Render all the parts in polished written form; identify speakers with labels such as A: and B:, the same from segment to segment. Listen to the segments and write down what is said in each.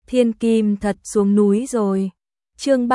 A: Thiên Kim thật xuống núi rồi. Chương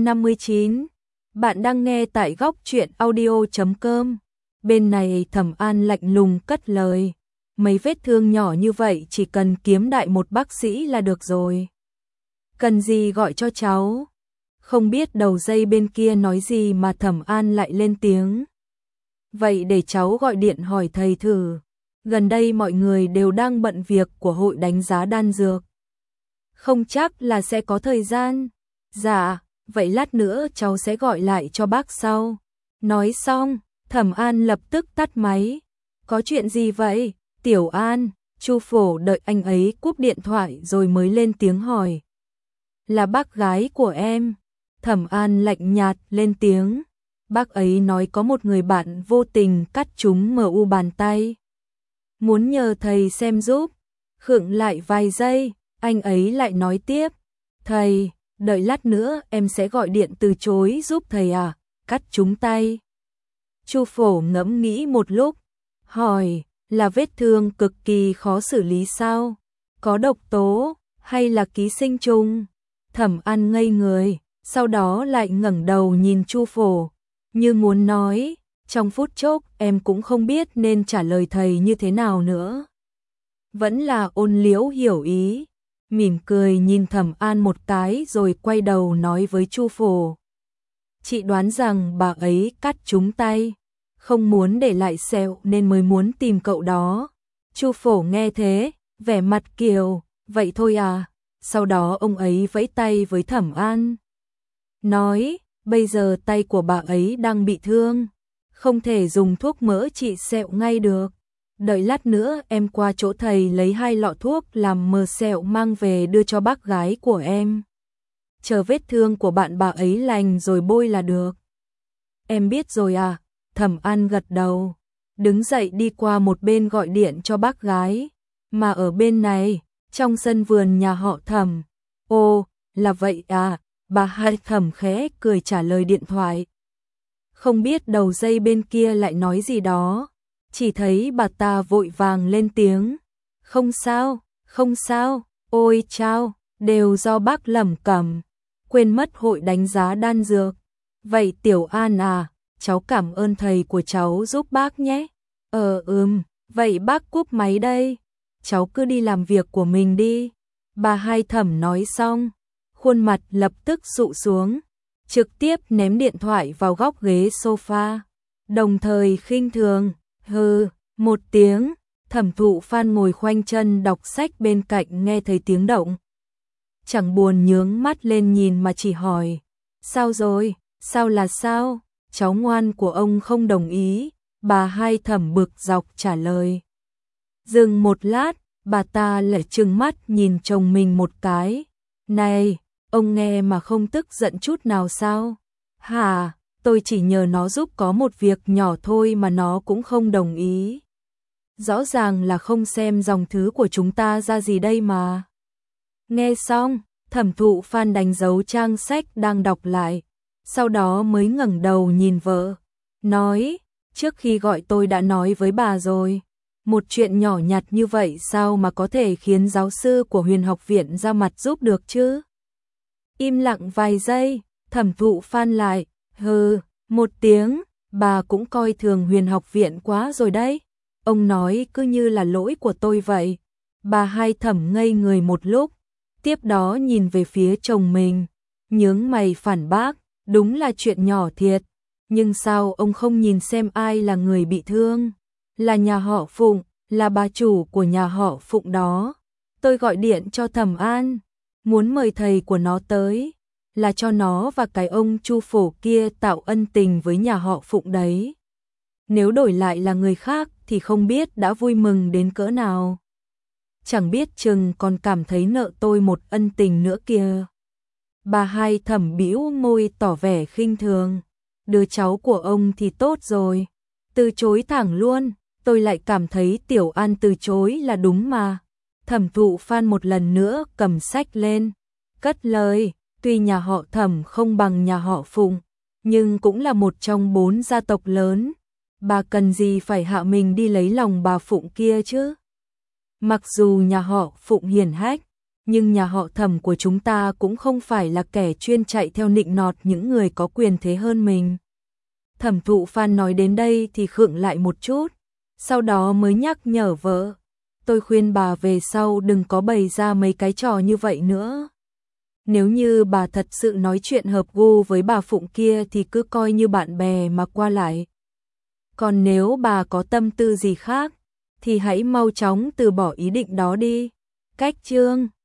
A: 359. Bạn đang nghe tại góc truyện audio.com. Bên này Thẩm An lạnh lùng cất lời. Mấy vết thương nhỏ như vậy chỉ cần kiếm đại một bác sĩ là được rồi. Cần gì gọi cho cháu? Không biết đầu dây bên kia nói gì mà Thẩm An lại lên tiếng. Vậy để cháu gọi điện hỏi thầy thử. Gần đây mọi người đều đang bận việc của hội đánh giá đan dược. Không chắc là sẽ có thời gian. Dạ, vậy lát nữa cháu sẽ gọi lại cho bác sau. Nói xong, Thẩm An lập tức tắt máy. Có chuyện gì vậy? Tiểu An, Chu Phổ đợi anh ấy cúp điện thoại rồi mới lên tiếng hỏi. Là bác gái của em. Thẩm An lạnh nhạt lên tiếng. Bác ấy nói có một người bạn vô tình cắt trúng MU bàn tay. Muốn nhờ thầy xem giúp. Khựng lại vài giây, anh ấy lại nói tiếp. Thầy, đợi lát nữa em sẽ gọi điện từ chối giúp thầy à, cắt trúng tay. Chu Phổ ngẫm nghĩ một lúc, hỏi, là vết thương cực kỳ khó xử lý sao? Có độc tố, hay là ký sinh trùng? Thẩm An ngây người, sau đó lại ngẩng đầu nhìn Chu Phổ, như muốn nói, trong phút chốc em cũng không biết nên trả lời thầy như thế nào nữa. Vẫn là Ôn Liễu hiểu ý, mỉm cười nhìn Thẩm An một cái rồi quay đầu nói với Chu Phổ. Chị đoán rằng bà ấy cắt trúng tay, không muốn để lại sẹo nên mới muốn tìm cậu đó. Chu Phổ nghe thế, vẻ mặt kiều, vậy thôi à? Sau đó ông ấy vẫy tay với Thẩm An. Nói, bây giờ tay của bà ấy đang bị thương, không thể dùng thuốc mỡ trị sẹo ngay được. Đợi lát nữa em qua chỗ thầy lấy 2 lọ thuốc làm mờ sẹo mang về đưa cho bác gái của em. Chờ vết thương của bạn bà ấy lành rồi bôi là được. Em biết rồi à? Thẩm An gật đầu, đứng dậy đi qua một bên gọi điện cho bác gái. Mà ở bên này, trong sân vườn nhà họ Thẩm. Ồ, là vậy à? Bà Hai Thẩm khẽ cười trả lời điện thoại. Không biết đầu dây bên kia lại nói gì đó. Chỉ thấy bà ta vội vàng lên tiếng. Không sao, không sao, ôi chao, đều do bác lẩm cẩm, quên mất hội đánh giá đan dược. Vậy Tiểu An à, cháu cảm ơn thầy của cháu giúp bác nhé. Vậy bác cúp máy đây. Cháu cứ đi làm việc của mình đi. Bà Hai Thẩm nói xong, khuôn mặt lập tức dụ xuống, trực tiếp ném điện thoại vào góc ghế sofa, đồng thời khinh thường, hừ, một tiếng. Thẩm Thụ Phan ngồi khoanh chân đọc sách bên cạnh nghe thấy tiếng động. Chẳng buồn nhướng mắt lên nhìn mà chỉ hỏi, sao rồi, sao là sao, cháu ngoan của ông không đồng ý, bà Hai Thẩm bực dọc trả lời. Dừng một lát, bà ta lại trừng mắt nhìn chồng mình một cái, này, ông nghe mà không tức giận chút nào sao? Hả, tôi chỉ nhờ nó giúp có một việc nhỏ thôi mà nó cũng không đồng ý. Rõ ràng là không xem dòng thứ của chúng ta ra gì đây mà. Nghe xong, Thẩm Thụ Phan đánh dấu trang sách đang đọc lại, sau đó mới ngẩng đầu nhìn vợ, nói, trước khi gọi tôi đã nói với bà rồi, một chuyện nhỏ nhặt như vậy sao mà có thể khiến giáo sư của Huyền học viện ra mặt giúp được chứ? Im lặng vài giây, Thẩm Thụ Phan lại, hừ, một tiếng, bà cũng coi thường Huyền học viện quá rồi đấy. Ông nói cứ như là lỗi của tôi vậy. Bà Hai Thẩm ngây người một lúc, tiếp đó nhìn về phía chồng mình, nhướng mày phản bác, đúng là chuyện nhỏ thiệt, nhưng sao ông không nhìn xem ai là người bị thương? Là nhà họ Phụng, là bà chủ của nhà họ Phụng đó. Tôi gọi điện cho Thẩm An, muốn mời thầy của nó tới, là cho nó và cái ông Chu Phổ kia tạo ân tình với nhà họ Phụng đấy. Nếu đổi lại là người khác thì không biết đã vui mừng đến cỡ nào. Chẳng biết chừng còn cảm thấy nợ tôi một ân tình nữa kìa. Bà Hai Thẩm bĩu môi tỏ vẻ khinh thường. Đứa cháu của ông thì tốt rồi. Từ chối thẳng luôn, tôi lại cảm thấy Tiểu An từ chối là đúng mà. Thẩm Thụ Phan một lần nữa cầm sách lên, cất lời, tuy nhà họ Thẩm không bằng nhà họ Phụng, nhưng cũng là một trong 4 gia tộc lớn. Bà cần gì phải hạ mình đi lấy lòng bà Phụng kia chứ? Mặc dù nhà họ Phụng hiển hách, Nhưng nhà họ Thẩm của chúng ta cũng không phải là kẻ chuyên chạy theo nịnh nọt những người có quyền thế hơn mình. Thẩm Thụ Phan nói đến đây thì khựng lại một chút, sau đó mới nhắc nhở vợ. Tôi khuyên bà về sau đừng có bày ra mấy cái trò như vậy nữa. Nếu như bà thật sự nói chuyện hợp gu với bà Phụng kia thì cứ coi như bạn bè mà qua lại. Còn nếu bà có tâm tư gì khác, thì hãy mau chóng từ bỏ ý định đó đi. Cách chương